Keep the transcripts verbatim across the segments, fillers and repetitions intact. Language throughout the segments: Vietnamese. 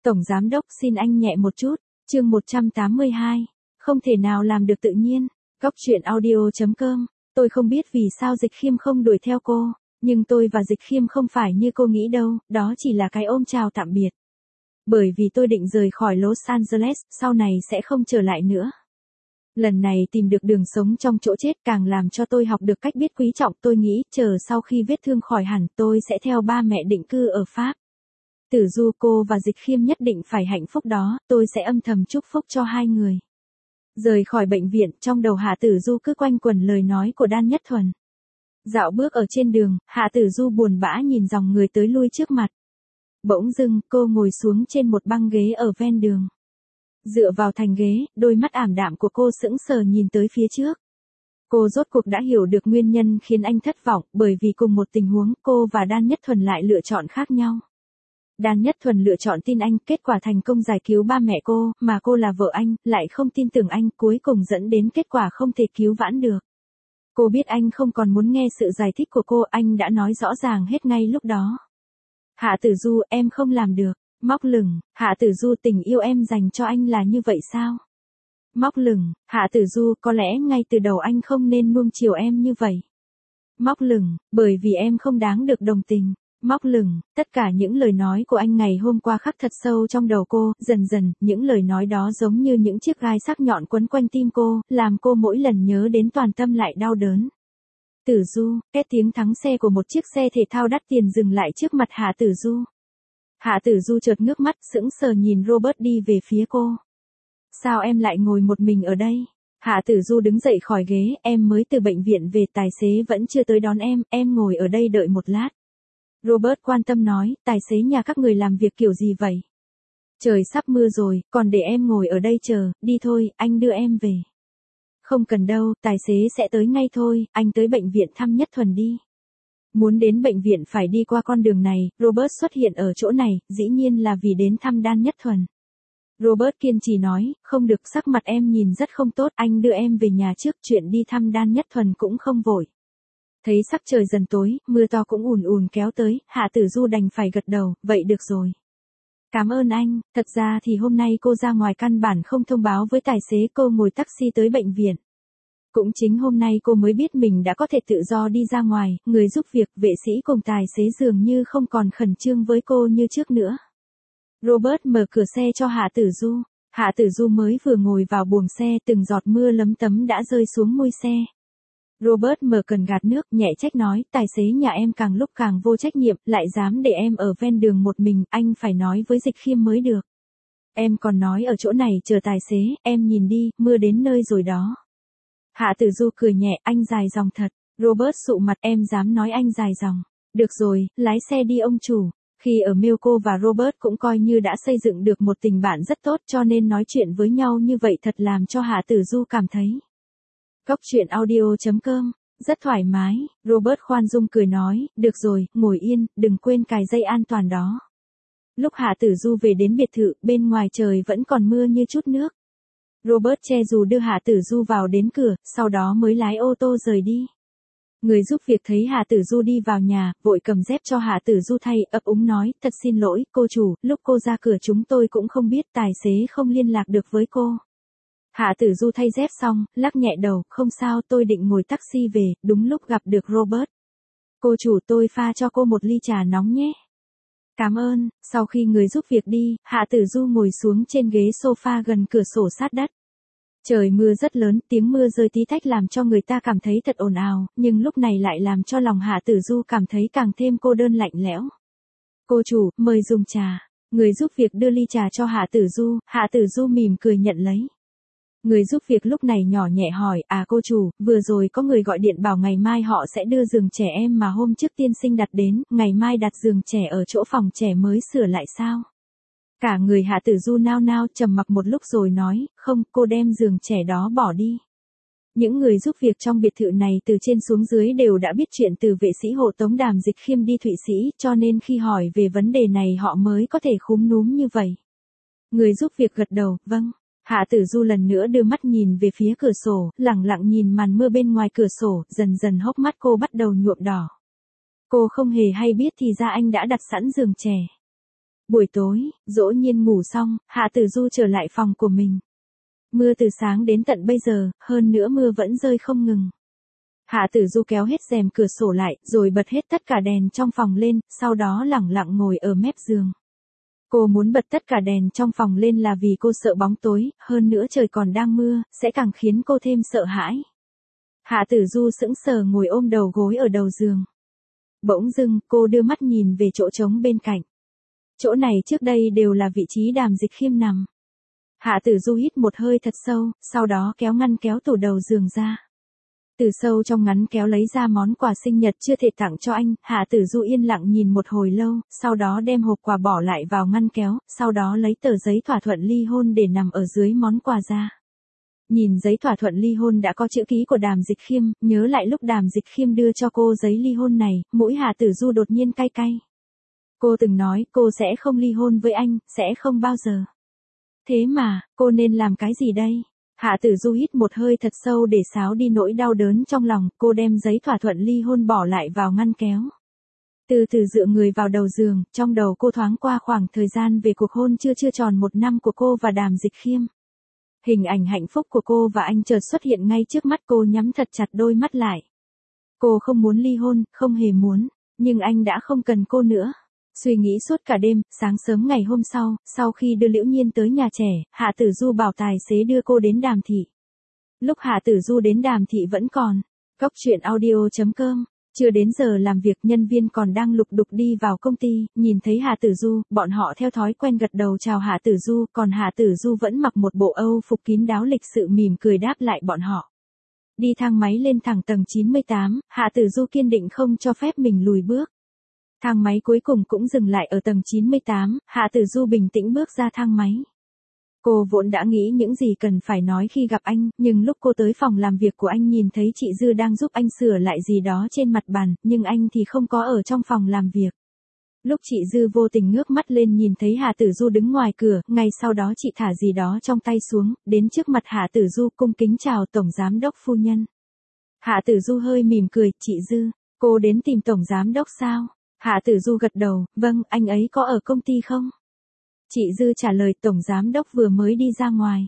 Tổng giám đốc xin anh nhẹ một chút, chương một trăm tám mươi hai, không thể nào làm được tự nhiên, góc truyện audio.com, tôi không biết vì sao Dịch Khiêm không đuổi theo cô, nhưng tôi và Dịch Khiêm không phải như cô nghĩ đâu, đó chỉ là cái ôm chào tạm biệt. Bởi vì tôi định rời khỏi Los Angeles, sau này sẽ không trở lại nữa. Lần này tìm được đường sống trong chỗ chết càng làm cho tôi học được cách biết quý trọng. Tôi nghĩ chờ sau khi vết thương khỏi hẳn tôi sẽ theo ba mẹ định cư ở Pháp. Tử Du, cô và Dịch Khiêm nhất định phải hạnh phúc đó, tôi sẽ âm thầm chúc phúc cho hai người. Rời khỏi bệnh viện, trong đầu Hạ Tử Du cứ quanh quẩn lời nói của Đan Nhất Thuần. Dạo bước ở trên đường, Hạ Tử Du buồn bã nhìn dòng người tới lui trước mặt. Bỗng dưng, cô ngồi xuống trên một băng ghế ở ven đường. Dựa vào thành ghế, đôi mắt ảm đạm của cô sững sờ nhìn tới phía trước. Cô rốt cuộc đã hiểu được nguyên nhân khiến anh thất vọng, bởi vì cùng một tình huống, cô và Đan Nhất Thuần lại lựa chọn khác nhau. Đan Nhất Thuần lựa chọn tin anh, kết quả thành công giải cứu ba mẹ cô, mà cô là vợ anh, lại không tin tưởng anh, cuối cùng dẫn đến kết quả không thể cứu vãn được. Cô biết anh không còn muốn nghe sự giải thích của cô, anh đã nói rõ ràng hết ngay lúc đó. Hạ Tử Du, em không làm được. Móc lửng, Hạ Tử Du, tình yêu em dành cho anh là như vậy sao? Móc lửng, Hạ Tử Du, có lẽ ngay từ đầu anh không nên nuông chiều em như vậy. Móc lửng, bởi vì em không đáng được đồng tình. Móc lửng, tất cả những lời nói của anh ngày hôm qua khắc thật sâu trong đầu cô, dần dần, những lời nói đó giống như những chiếc gai sắc nhọn quấn quanh tim cô, làm cô mỗi lần nhớ đến toàn tâm lại đau đớn. Tử Du, két tiếng thắng xe của một chiếc xe thể thao đắt tiền dừng lại trước mặt Hạ Tử Du. Hạ Tử Du chợt ngước mắt, sững sờ nhìn Robert đi về phía cô. Sao em lại ngồi một mình ở đây? Hạ Tử Du đứng dậy khỏi ghế, em mới từ bệnh viện về, tài xế vẫn chưa tới đón em, em ngồi ở đây đợi một lát. Robert quan tâm nói, tài xế nhà các người làm việc kiểu gì vậy? Trời sắp mưa rồi, còn để em ngồi ở đây chờ, đi thôi, anh đưa em về. Không cần đâu, tài xế sẽ tới ngay thôi, anh tới bệnh viện thăm Nhất Thuần đi. Muốn đến bệnh viện phải đi qua con đường này, Robert xuất hiện ở chỗ này, dĩ nhiên là vì đến thăm Đan Nhất Thuần. Robert kiên trì nói, không được, sắc mặt em nhìn rất không tốt, anh đưa em về nhà trước, chuyện đi thăm Đan Nhất Thuần cũng không vội. Thấy sắc trời dần tối, mưa to cũng ùn ùn kéo tới, Hạ Tử Du đành phải gật đầu, vậy được rồi. Cảm ơn anh, thật ra thì hôm nay cô ra ngoài căn bản không thông báo với tài xế, cô ngồi taxi tới bệnh viện. Cũng chính hôm nay cô mới biết mình đã có thể tự do đi ra ngoài, người giúp việc, vệ sĩ cùng tài xế dường như không còn khẩn trương với cô như trước nữa. Robert mở cửa xe cho Hạ Tử Du. Hạ Tử Du mới vừa ngồi vào buồng xe, từng giọt mưa lấm tấm đã rơi xuống mui xe. Robert mở cần gạt nước, nhẹ trách nói, tài xế nhà em càng lúc càng vô trách nhiệm, lại dám để em ở ven đường một mình, anh phải nói với Dịch Khiêm mới được. Em còn nói ở chỗ này chờ tài xế, em nhìn đi, mưa đến nơi rồi đó. Hạ Tử Du cười nhẹ, anh dài dòng thật. Robert sụ mặt, em dám nói anh dài dòng. Được rồi, lái xe đi ông chủ. Khi ở Mill, cô và Robert cũng coi như đã xây dựng được một tình bạn rất tốt, cho nên nói chuyện với nhau như vậy thật làm cho Hạ Tử Du cảm thấy. Góc truyện audio.com, rất thoải mái, Robert khoan dung cười nói, được rồi, ngồi yên, đừng quên cài dây an toàn đó. Lúc Hạ Tử Du về đến biệt thự, bên ngoài trời vẫn còn mưa như chút nước. Robert che dù đưa Hạ Tử Du vào đến cửa, sau đó mới lái ô tô rời đi. Người giúp việc thấy Hạ Tử Du đi vào nhà, vội cầm dép cho Hạ Tử Du thay, ấp úng nói, thật xin lỗi, cô chủ, lúc cô ra cửa chúng tôi cũng không biết, tài xế không liên lạc được với cô. Hạ Tử Du thay dép xong, lắc nhẹ đầu, không sao, tôi định ngồi taxi về, đúng lúc gặp được Robert. Cô chủ, tôi pha cho cô một ly trà nóng nhé. Cảm ơn. Sau khi người giúp việc đi, Hạ Tử Du ngồi xuống trên ghế sofa gần cửa sổ sát đất. Trời mưa rất lớn, tiếng mưa rơi tí tách làm cho người ta cảm thấy thật ồn ào, nhưng lúc này lại làm cho lòng Hạ Tử Du cảm thấy càng thêm cô đơn lạnh lẽo. Cô chủ, mời dùng trà. Người giúp việc đưa ly trà cho Hạ Tử Du, Hạ Tử Du mỉm cười nhận lấy. Người giúp việc lúc này nhỏ nhẹ hỏi, à cô chủ, vừa rồi có người gọi điện bảo ngày mai họ sẽ đưa giường trẻ em mà hôm trước tiên sinh đặt đến, ngày mai đặt giường trẻ ở chỗ phòng trẻ mới sửa lại sao? Cả người Hạ Tử Du nao nao, trầm mặc một lúc rồi nói, không, cô đem giường trẻ đó bỏ đi. Những người giúp việc trong biệt thự này từ trên xuống dưới đều đã biết chuyện từ vệ sĩ hộ tống Đàm Dịch Khiêm đi Thụy Sĩ, cho nên khi hỏi về vấn đề này họ mới có thể khúm núm như vậy. Người giúp việc gật đầu, vâng. Hạ Tử Du lần nữa đưa mắt nhìn về phía cửa sổ, lẳng lặng nhìn màn mưa bên ngoài cửa sổ, dần dần hốc mắt cô bắt đầu nhuộm đỏ. Cô không hề hay biết thì ra anh đã đặt sẵn giường trẻ. Buổi tối, dỗ nhiên ngủ xong, Hạ Tử Du trở lại phòng của mình. Mưa từ sáng đến tận bây giờ, hơn nữa mưa vẫn rơi không ngừng. Hạ Tử Du kéo hết rèm cửa sổ lại, rồi bật hết tất cả đèn trong phòng lên, sau đó lẳng lặng ngồi ở mép giường. Cô muốn bật tất cả đèn trong phòng lên là vì cô sợ bóng tối, hơn nữa trời còn đang mưa, sẽ càng khiến cô thêm sợ hãi. Hạ Tử Du sững sờ ngồi ôm đầu gối ở đầu giường. Bỗng dưng, cô đưa mắt nhìn về chỗ trống bên cạnh. Chỗ này trước đây đều là vị trí Đàm Dịch Khiêm nằm. Hạ Tử Du hít một hơi thật sâu, sau đó kéo ngăn kéo tủ đầu giường ra. Từ sâu trong ngăn kéo lấy ra món quà sinh nhật chưa thể tặng cho anh, Hạ Tử Du yên lặng nhìn một hồi lâu, sau đó đem hộp quà bỏ lại vào ngăn kéo, sau đó lấy tờ giấy thỏa thuận ly hôn để nằm ở dưới món quà ra. Nhìn giấy thỏa thuận ly hôn đã có chữ ký của Đàm Dịch Khiêm, nhớ lại lúc Đàm Dịch Khiêm đưa cho cô giấy ly hôn này, mũi Hạ Tử Du đột nhiên cay cay. Cô từng nói cô sẽ không ly hôn với anh, sẽ không bao giờ. Thế mà, cô nên làm cái gì đây? Hạ Tử Du hít một hơi thật sâu để xáo đi nỗi đau đớn trong lòng, cô đem giấy thỏa thuận ly hôn bỏ lại vào ngăn kéo. Từ từ dựa người vào đầu giường, trong đầu cô thoáng qua khoảng thời gian về cuộc hôn chưa chưa tròn một năm của cô và Đàm Dịch Khiêm. Hình ảnh hạnh phúc của cô và anh chợt xuất hiện ngay trước mắt cô, nhắm thật chặt đôi mắt lại. Cô không muốn ly hôn, không hề muốn, nhưng anh đã không cần cô nữa. Suy nghĩ suốt cả đêm, sáng sớm ngày hôm sau, sau khi đưa Liễu Nhiên tới nhà trẻ, Hạ Tử Du bảo tài xế đưa cô đến Đàm thị. Lúc Hạ Tử Du đến Đàm thị vẫn còn. Cóc truyện audio chấm com. Chưa đến giờ làm việc, nhân viên còn đang lục đục đi vào công ty, nhìn thấy Hạ Tử Du, bọn họ theo thói quen gật đầu chào Hạ Tử Du, còn Hạ Tử Du vẫn mặc một bộ Âu phục kín đáo lịch sự mỉm cười đáp lại bọn họ. Đi thang máy lên thẳng tầng chín mươi tám, Hạ Tử Du kiên định không cho phép mình lùi bước. Thang máy cuối cùng cũng dừng lại ở tầng chín mươi tám, Hạ Tử Du bình tĩnh bước ra thang máy. Cô vốn đã nghĩ những gì cần phải nói khi gặp anh, nhưng lúc cô tới phòng làm việc của anh nhìn thấy chị Dư đang giúp anh sửa lại gì đó trên mặt bàn, nhưng anh thì không có ở trong phòng làm việc. Lúc chị Dư vô tình ngước mắt lên nhìn thấy Hạ Tử Du đứng ngoài cửa, ngay sau đó chị thả gì đó trong tay xuống, đến trước mặt Hạ Tử Du cung kính chào Tổng Giám đốc phu nhân. Hạ Tử Du hơi mỉm cười, chị Dư, cô đến tìm Tổng Giám đốc sao? Hạ Tử Du gật đầu, vâng, anh ấy có ở công ty không? Chị Dư trả lời, Tổng Giám đốc vừa mới đi ra ngoài.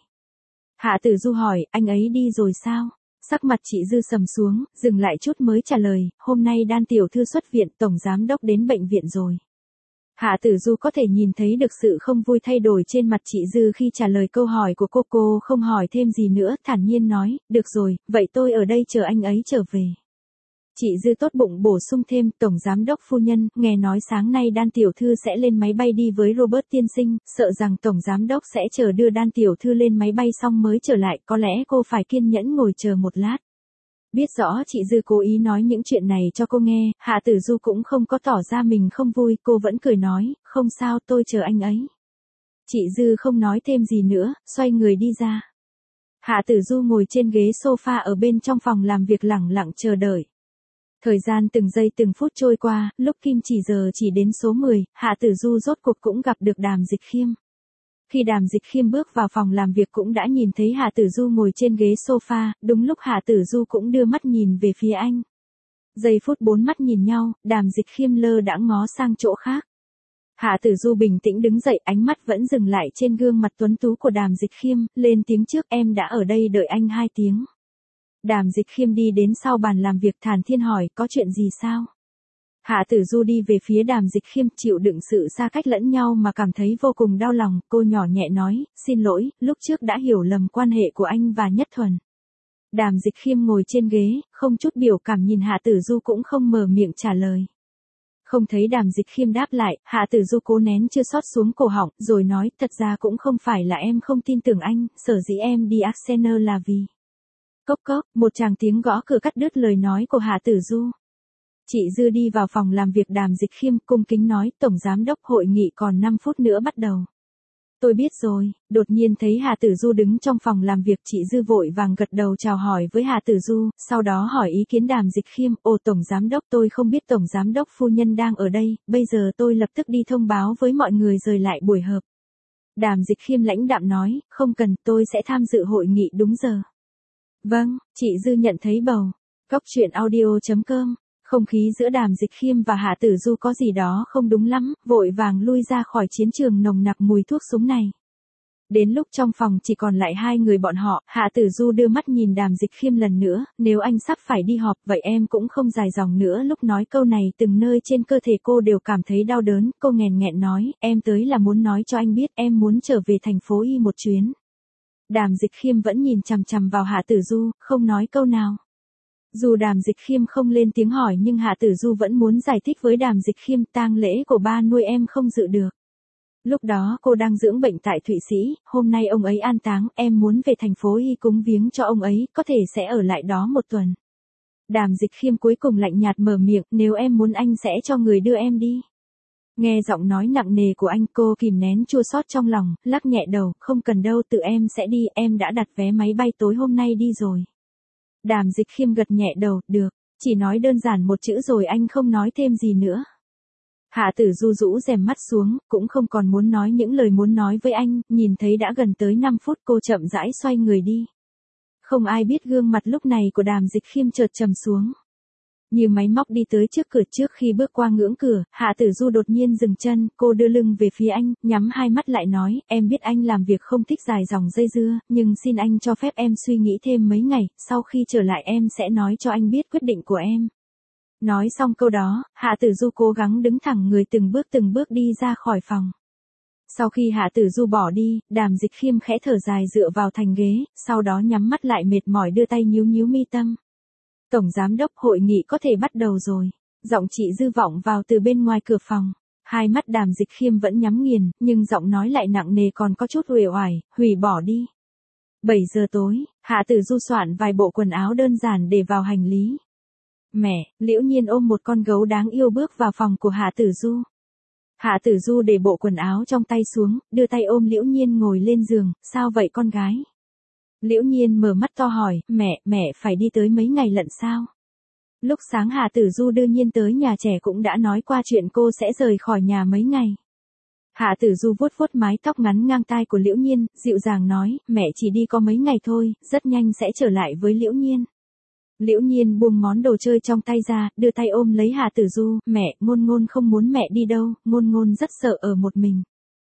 Hạ Tử Du hỏi, anh ấy đi rồi sao? Sắc mặt chị Dư sầm xuống, dừng lại chút mới trả lời, hôm nay Đan tiểu thư xuất viện, Tổng Giám đốc đến bệnh viện rồi. Hạ Tử Du có thể nhìn thấy được sự không vui thay đổi trên mặt chị Dư khi trả lời câu hỏi của cô. Cô không hỏi thêm gì nữa, thản nhiên nói, được rồi, vậy tôi ở đây chờ anh ấy trở về. Chị Dư tốt bụng bổ sung thêm, Tổng Giám đốc phu nhân, nghe nói sáng nay Đan tiểu thư sẽ lên máy bay đi với Robert tiên sinh, sợ rằng Tổng Giám đốc sẽ chờ đưa Đan tiểu thư lên máy bay xong mới trở lại, có lẽ cô phải kiên nhẫn ngồi chờ một lát. Biết rõ chị Dư cố ý nói những chuyện này cho cô nghe, Hạ Tử Du cũng không có tỏ ra mình không vui, cô vẫn cười nói, không sao, tôi chờ anh ấy. Chị Dư không nói thêm gì nữa, xoay người đi ra. Hạ Tử Du ngồi trên ghế sofa ở bên trong phòng làm việc lẳng lặng chờ đợi. Thời gian từng giây từng phút trôi qua, lúc kim chỉ giờ chỉ đến số mười, Hạ Tử Du rốt cuộc cũng gặp được Đàm Dịch Khiêm. Khi Đàm Dịch Khiêm bước vào phòng làm việc cũng đã nhìn thấy Hạ Tử Du ngồi trên ghế sofa, đúng lúc Hạ Tử Du cũng đưa mắt nhìn về phía anh. Giây phút bốn mắt nhìn nhau, Đàm Dịch Khiêm lơ đãng ngó sang chỗ khác. Hạ Tử Du bình tĩnh đứng dậy, ánh mắt vẫn dừng lại trên gương mặt tuấn tú của Đàm Dịch Khiêm, lên tiếng trước, em đã ở đây đợi anh hai tiếng. Đàm Dịch Khiêm đi đến sau bàn làm việc thản thiên hỏi, có chuyện gì sao? Hạ Tử Du đi về phía Đàm Dịch Khiêm, chịu đựng sự xa cách lẫn nhau mà cảm thấy vô cùng đau lòng, cô nhỏ nhẹ nói, xin lỗi, lúc trước đã hiểu lầm quan hệ của anh và Nhất Thuần. Đàm Dịch Khiêm ngồi trên ghế, không chút biểu cảm nhìn Hạ Tử Du cũng không mở miệng trả lời. Không thấy Đàm Dịch Khiêm đáp lại, Hạ Tử Du cố nén chưa xót xuống cổ họng, rồi nói, thật ra cũng không phải là em không tin tưởng anh, sở dĩ em đi Arsenal là vì... Cốc cốc, một tràng tiếng gõ cửa cắt đứt lời nói của Hạ Tử Du. Chị Dư đi vào phòng làm việc Đàm Dịch Khiêm, cung kính nói, Tổng Giám đốc, hội nghị còn năm phút nữa bắt đầu. Tôi biết rồi, đột nhiên thấy Hạ Tử Du đứng trong phòng làm việc, chị Dư vội vàng gật đầu chào hỏi với Hạ Tử Du, sau đó hỏi ý kiến Đàm Dịch Khiêm, ồ Tổng Giám đốc, tôi không biết Tổng Giám đốc phu nhân đang ở đây, bây giờ tôi lập tức đi thông báo với mọi người rời lại buổi họp. Đàm Dịch Khiêm lãnh đạm nói, không cần, tôi sẽ tham dự hội nghị đúng giờ. Vâng, chị Dư nhận thấy bầu. Cóc truyện audio chấm com Không khí giữa Đàm Dịch Khiêm và Hạ Tử Du có gì đó không đúng lắm, vội vàng lui ra khỏi chiến trường nồng nặc mùi thuốc súng này. Đến lúc trong phòng chỉ còn lại hai người bọn họ, Hạ Tử Du đưa mắt nhìn Đàm Dịch Khiêm lần nữa, nếu anh sắp phải đi họp vậy em cũng không dài dòng nữa. Lúc nói câu này từng nơi trên cơ thể cô đều cảm thấy đau đớn, cô nghẹn nghẹn nói, em tới là muốn nói cho anh biết em muốn trở về thành phố Y một chuyến. Đàm Dịch Khiêm vẫn nhìn chằm chằm vào Hạ Tử Du, không nói câu nào. Dù Đàm Dịch Khiêm không lên tiếng hỏi nhưng Hạ Tử Du vẫn muốn giải thích với Đàm Dịch Khiêm, tang lễ của ba nuôi em không dự được. Lúc đó cô đang dưỡng bệnh tại Thụy Sĩ, hôm nay ông ấy an táng, em muốn về thành phố Y cúng viếng cho ông ấy, có thể sẽ ở lại đó một tuần. Đàm Dịch Khiêm cuối cùng lạnh nhạt mở miệng, nếu em muốn anh sẽ cho người đưa em đi. Nghe giọng nói nặng nề của anh, cô kìm nén chua xót trong lòng, lắc nhẹ đầu, không cần đâu, tự em sẽ đi, em đã đặt vé máy bay tối hôm nay đi rồi. Đàm Dịch Khiêm gật nhẹ đầu, được, chỉ nói đơn giản một chữ rồi anh không nói thêm gì nữa. Hạ Tử Du rũ rèm mắt xuống, cũng không còn muốn nói những lời muốn nói với anh, nhìn thấy đã gần tới năm phút cô chậm rãi xoay người đi. Không ai biết gương mặt lúc này của Đàm Dịch Khiêm chợt trầm xuống. Như máy móc đi tới trước cửa, trước khi bước qua ngưỡng cửa, Hạ Tử Du đột nhiên dừng chân, cô đưa lưng về phía anh, nhắm hai mắt lại nói, em biết anh làm việc không thích dài dòng dây dưa, nhưng xin anh cho phép em suy nghĩ thêm mấy ngày, sau khi trở lại em sẽ nói cho anh biết quyết định của em. Nói xong câu đó, Hạ Tử Du cố gắng đứng thẳng người từng bước từng bước đi ra khỏi phòng. Sau khi Hạ Tử Du bỏ đi, Đàm Dịch Khiêm khẽ thở dài dựa vào thành ghế, sau đó nhắm mắt lại mệt mỏi đưa tay nhíu nhíu mi tâm. Tổng giám đốc, hội nghị có thể bắt đầu rồi. Giọng chị Dư vọng vào từ bên ngoài cửa phòng. Hai mắt Đàm Dịch Khiêm vẫn nhắm nghiền, nhưng giọng nói lại nặng nề còn có chút uể oải, hủy bỏ đi. bảy giờ tối, Hạ Tử Du soạn vài bộ quần áo đơn giản để vào hành lý. Mẹ, Liễu Nhiên ôm một con gấu đáng yêu bước vào phòng của Hạ Tử Du. Hạ Tử Du để bộ quần áo trong tay xuống, đưa tay ôm Liễu Nhiên ngồi lên giường, sao vậy con gái? Liễu Nhiên mở mắt to hỏi, mẹ, mẹ phải đi tới mấy ngày lận sao? Lúc sáng Hạ Tử Du đưa Nhiên tới nhà trẻ cũng đã nói qua chuyện cô sẽ rời khỏi nhà mấy ngày. Hạ Tử Du vuốt vuốt mái tóc ngắn ngang tai của Liễu Nhiên, dịu dàng nói, mẹ chỉ đi có mấy ngày thôi, rất nhanh sẽ trở lại với Liễu Nhiên. Liễu Nhiên buông món đồ chơi trong tay ra, đưa tay ôm lấy Hạ Tử Du, mẹ, Ngôn Ngôn không muốn mẹ đi đâu, Ngôn Ngôn rất sợ ở một mình.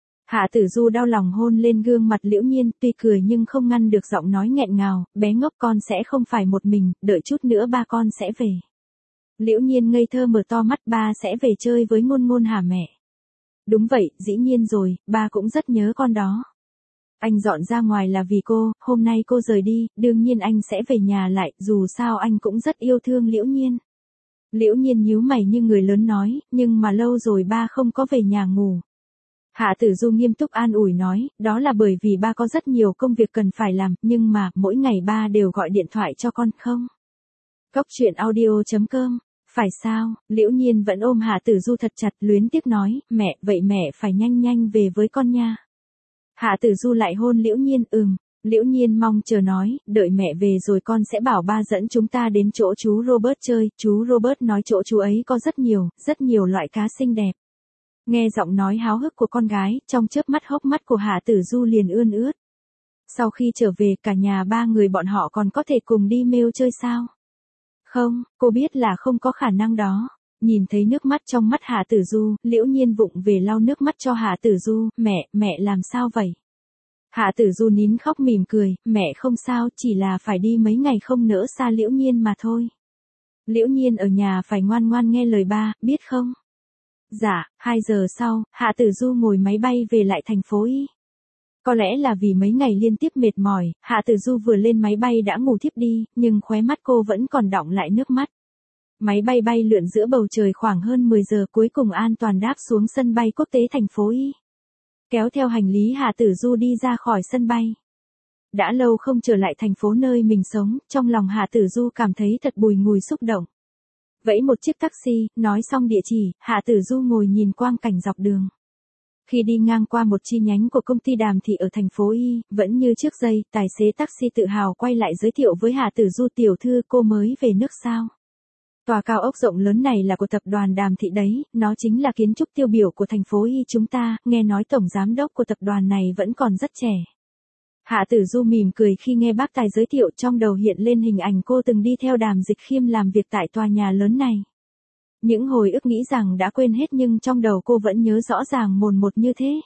Hạ Tử Du đau lòng hôn lên gương mặt Liễu Nhiên, tuy cười nhưng không ngăn được giọng nói nghẹn ngào, bé ngốc con sẽ không phải một mình, đợi chút nữa ba con sẽ về. Liễu Nhiên ngây thơ mở to mắt, ba sẽ về chơi với Ngôn Ngôn hả mẹ? Đúng vậy, dĩ nhiên rồi, ba cũng rất nhớ con đó. Anh dọn ra ngoài là vì cô, hôm nay cô rời đi, đương nhiên anh sẽ về nhà lại, dù sao anh cũng rất yêu thương Liễu Nhiên. Liễu Nhiên nhíu mày như người lớn nói, nhưng mà lâu rồi ba không có về nhà ngủ. Hạ Tử Du nghiêm túc an ủi nói, đó là bởi vì ba có rất nhiều công việc cần phải làm, nhưng mà, mỗi ngày ba đều gọi điện thoại cho con không? Cốc truyện audio chấm com, phải sao? Liễu Nhiên vẫn ôm Hạ Tử Du thật chặt, luyến tiếc nói, mẹ, vậy mẹ phải nhanh nhanh về với con nha. Hạ Tử Du lại hôn Liễu Nhiên, ừm. Liễu Nhiên mong chờ nói, đợi mẹ về rồi con sẽ bảo ba dẫn chúng ta đến chỗ chú Robert chơi, chú Robert nói chỗ chú ấy có rất nhiều, rất nhiều loại cá xinh đẹp. Nghe giọng nói háo hức của con gái, trong chớp mắt hốc mắt của Hạ Tử Du liền ươn ướt. Sau khi trở về cả nhà ba người bọn họ còn có thể cùng đi mail chơi sao? Không, cô biết là không có khả năng đó. Nhìn thấy nước mắt trong mắt Hạ Tử Du, Liễu Nhiên vụng về lau nước mắt cho Hạ Tử Du, mẹ, mẹ làm sao vậy? Hạ Tử Du nín khóc mỉm cười, mẹ không sao, chỉ là phải đi mấy ngày không nỡ xa Liễu Nhiên mà thôi. Liễu Nhiên ở nhà phải ngoan ngoan nghe lời ba, biết không? Dạ, hai giờ sau, Hạ Tử Du ngồi máy bay về lại thành phố Y. Có lẽ là vì mấy ngày liên tiếp mệt mỏi, Hạ Tử Du vừa lên máy bay đã ngủ thiếp đi, nhưng khóe mắt cô vẫn còn đọng lại nước mắt. Máy bay bay lượn giữa bầu trời khoảng hơn mười giờ, cuối cùng an toàn đáp xuống sân bay quốc tế thành phố Y. Kéo theo hành lý Hạ Tử Du đi ra khỏi sân bay. Đã lâu không trở lại thành phố nơi mình sống, trong lòng Hạ Tử Du cảm thấy thật bùi ngùi xúc động. Vẫy một chiếc taxi, nói xong địa chỉ, Hạ Tử Du ngồi nhìn quang cảnh dọc đường. Khi đi ngang qua một chi nhánh của công ty Đàm Thị ở thành phố Y, vẫn như trước giây, tài xế taxi tự hào quay lại giới thiệu với Hạ Tử Du, tiểu thư, cô mới về nước sao? Tòa cao ốc rộng lớn này là của tập đoàn Đàm Thị đấy, nó chính là kiến trúc tiêu biểu của thành phố Y chúng ta, nghe nói tổng giám đốc của tập đoàn này vẫn còn rất trẻ. Hạ Tử Du mỉm cười khi nghe bác tài giới thiệu, trong đầu hiện lên hình ảnh cô từng đi theo Đàm Dịch Khiêm làm việc tại tòa nhà lớn này. Những hồi ức nghĩ rằng đã quên hết nhưng trong đầu cô vẫn nhớ rõ ràng mồn một như thế.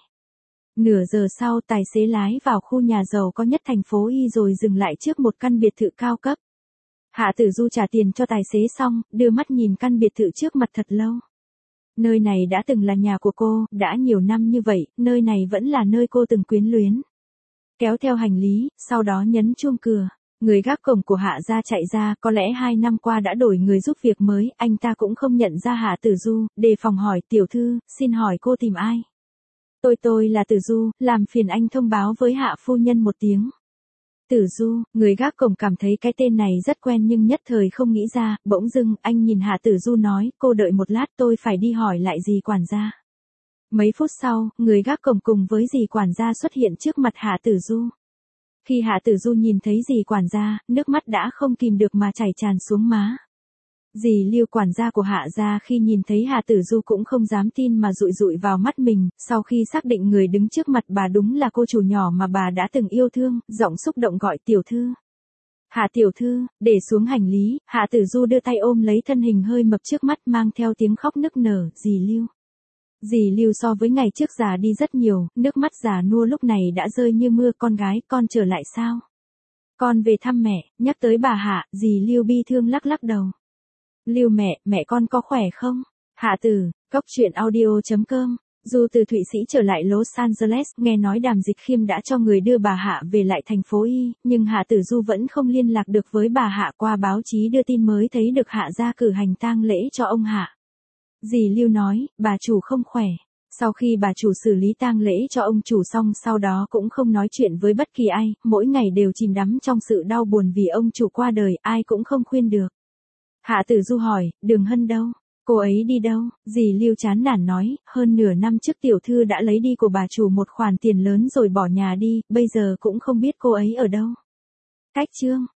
Nửa giờ sau tài xế lái vào khu nhà giàu có nhất thành phố Y rồi dừng lại trước một căn biệt thự cao cấp. Hạ Tử Du trả tiền cho tài xế xong, đưa mắt nhìn căn biệt thự trước mặt thật lâu. Nơi này đã từng là nhà của cô, đã nhiều năm như vậy, nơi này vẫn là nơi cô từng quyến luyến. Kéo theo hành lý, sau đó nhấn chuông cửa. Người gác cổng của Hạ gia chạy ra, có lẽ hai năm qua đã đổi người giúp việc mới, anh ta cũng không nhận ra Hạ Tử Du, đề phòng hỏi, tiểu thư, xin hỏi cô tìm ai? Tôi tôi là Tử Du, làm phiền anh thông báo với Hạ phu nhân một tiếng. Tử Du, người gác cổng cảm thấy cái tên này rất quen nhưng nhất thời không nghĩ ra, bỗng dưng anh nhìn Hạ Tử Du nói, cô đợi một lát tôi phải đi hỏi lại dì quản gia. Mấy phút sau, người gác cổng cùng với dì quản gia xuất hiện trước mặt Hạ Tử Du. Khi Hạ Tử Du nhìn thấy dì quản gia, nước mắt đã không kìm được mà chảy tràn xuống má. Dì Lưu quản gia của Hạ gia khi nhìn thấy Hạ Tử Du cũng không dám tin mà dụi dụi vào mắt mình, sau khi xác định người đứng trước mặt bà đúng là cô chủ nhỏ mà bà đã từng yêu thương, giọng xúc động gọi tiểu thư. Hạ tiểu thư, để xuống hành lý, Hạ Tử Du đưa tay ôm lấy thân hình hơi mập trước mắt mang theo tiếng khóc nức nở, dì Lưu. Dì Lưu so với ngày trước già đi rất nhiều, nước mắt già nua lúc này đã rơi như mưa, con gái, con trở lại sao? Con về thăm mẹ, nhắc tới bà Hạ, dì Lưu bi thương lắc lắc đầu. Lưu mẹ, mẹ con có khỏe không? Hạ Tử, Cốc truyện audio chấm com. Dù từ Thụy Sĩ trở lại Los Angeles, nghe nói Đàm Dịch Khiêm đã cho người đưa bà Hạ về lại thành phố Y, nhưng Hạ Tử Du vẫn không liên lạc được với bà Hạ, qua báo chí đưa tin mới thấy được Hạ gia cử hành tang lễ cho ông Hạ. Dì Lưu nói, bà chủ không khỏe. Sau khi bà chủ xử lý tang lễ cho ông chủ xong sau đó cũng không nói chuyện với bất kỳ ai, mỗi ngày đều chìm đắm trong sự đau buồn vì ông chủ qua đời, ai cũng không khuyên được. Hạ Tử Du hỏi, Đường Hân đâu? Cô ấy đi đâu? Dì Lưu chán nản nói, hơn nửa năm trước tiểu thư đã lấy đi của bà chủ một khoản tiền lớn rồi bỏ nhà đi, bây giờ cũng không biết cô ấy ở đâu. Cách chương.